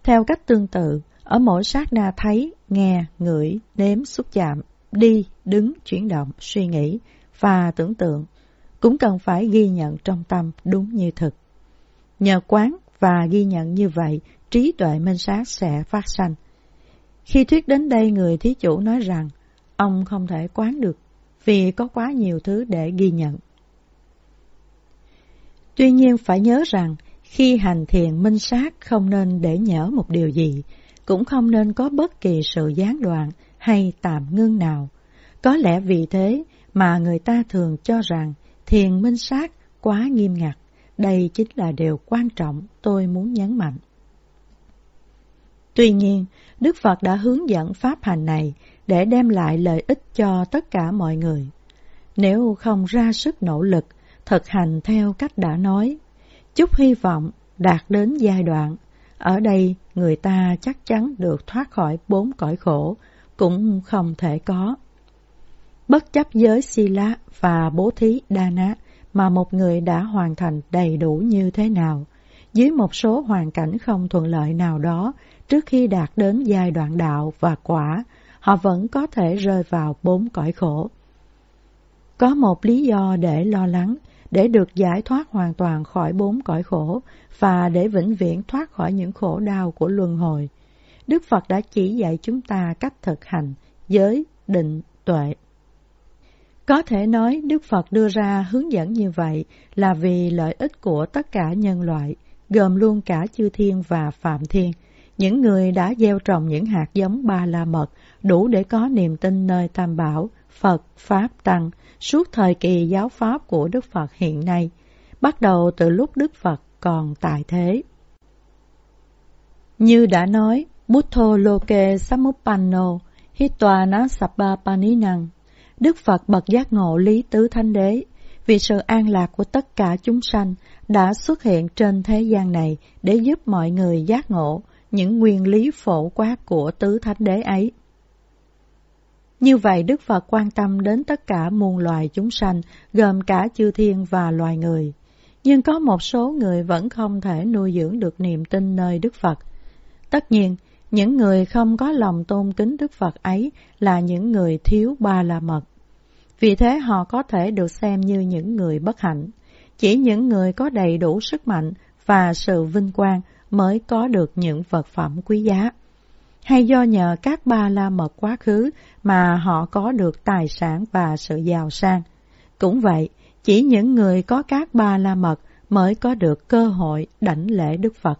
Theo cách tương tự, ở mỗi sát na thấy, nghe, ngửi, nếm, xúc chạm, đi, đứng, chuyển động, suy nghĩ và tưởng tượng cũng cần phải ghi nhận trong tâm đúng như thực. Nhờ quán và ghi nhận như vậy, trí tuệ minh sát sẽ phát sanh. Khi thuyết đến đây, người thí chủ nói rằng ông không thể quán được vì có quá nhiều thứ để ghi nhận. Tuy nhiên phải nhớ rằng khi hành thiền minh sát không nên để nhỡ một điều gì, cũng không nên có bất kỳ sự gián đoạn hay tạm ngưng nào. Có lẽ vì thế mà người ta thường cho rằng thiền minh sát quá nghiêm ngặt. Đây chính là điều quan trọng tôi muốn nhấn mạnh. Tuy nhiên, Đức Phật đã hướng dẫn pháp hành này để đem lại lợi ích cho tất cả mọi người. Nếu không ra sức nỗ lực, thực hành theo cách đã nói, chút hy vọng đạt đến giai đoạn, ở đây người ta chắc chắn được thoát khỏi bốn cõi khổ, cũng không thể có. Bất chấp giới Sila và bố thí Dana mà một người đã hoàn thành đầy đủ như thế nào, dưới một số hoàn cảnh không thuận lợi nào đó, trước khi đạt đến giai đoạn đạo và quả, họ vẫn có thể rơi vào bốn cõi khổ. Có một lý do để lo lắng, để được giải thoát hoàn toàn khỏi bốn cõi khổ và để vĩnh viễn thoát khỏi những khổ đau của luân hồi. Đức Phật đã chỉ dạy chúng ta cách thực hành giới, định, tuệ. Có thể nói Đức Phật đưa ra hướng dẫn như vậy là vì lợi ích của tất cả nhân loại, gồm luôn cả chư thiên và phạm thiên, những người đã gieo trồng những hạt giống ba la mật đủ để có niềm tin nơi Tam Bảo, Phật, Pháp, Tăng suốt thời kỳ giáo pháp của Đức Phật hiện nay, bắt đầu từ lúc Đức Phật còn tại thế. Như đã nói, Buddho loke samuppanno hitwana sabba paninang, Đức Phật bậc giác ngộ lý tứ thánh đế, vì sự an lạc của tất cả chúng sanh đã xuất hiện trên thế gian này để giúp mọi người giác ngộ những nguyên lý phổ quát của tứ thánh đế ấy. Như vậy, Đức Phật quan tâm đến tất cả muôn loài chúng sanh, gồm cả chư thiên và loài người. Nhưng có một số người vẫn không thể nuôi dưỡng được niềm tin nơi Đức Phật. Tất nhiên, những người không có lòng tôn kính Đức Phật ấy là những người thiếu ba la mật. Vì thế họ có thể được xem như những người bất hạnh. Chỉ những người có đầy đủ sức mạnh và sự vinh quang mới có được những vật phẩm quý giá. Hay do nhờ các ba la mật quá khứ mà họ có được tài sản và sự giàu sang. Cũng vậy, chỉ những người có các ba la mật mới có được cơ hội đảnh lễ Đức Phật.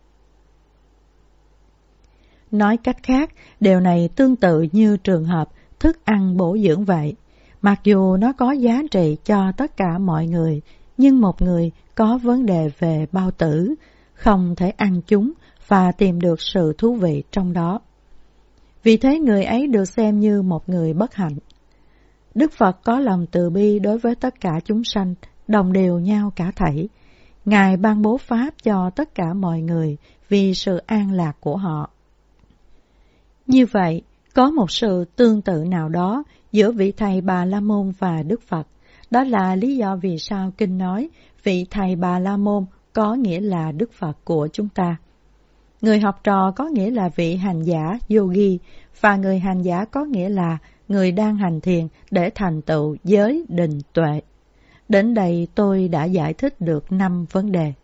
Nói cách khác, điều này tương tự như trường hợp thức ăn bổ dưỡng vậy. Mặc dù nó có giá trị cho tất cả mọi người, nhưng một người có vấn đề về bao tử, không thể ăn chúng và tìm được sự thú vị trong đó. Vì thế người ấy được xem như một người bất hạnh. Đức Phật có lòng từ bi đối với tất cả chúng sanh, đồng đều nhau cả thảy. Ngài ban bố pháp cho tất cả mọi người vì sự an lạc của họ. Như vậy, có một sự tương tự nào đó giữa vị thầy Bà La Môn và Đức Phật. Đó là lý do vì sao Kinh nói vị thầy Bà La Môn có nghĩa là Đức Phật của chúng ta. Người học trò có nghĩa là vị hành giả yogi, và người hành giả có nghĩa là người đang hành thiền để thành tựu giới định tuệ. Đến đây tôi đã giải thích được năm vấn đề.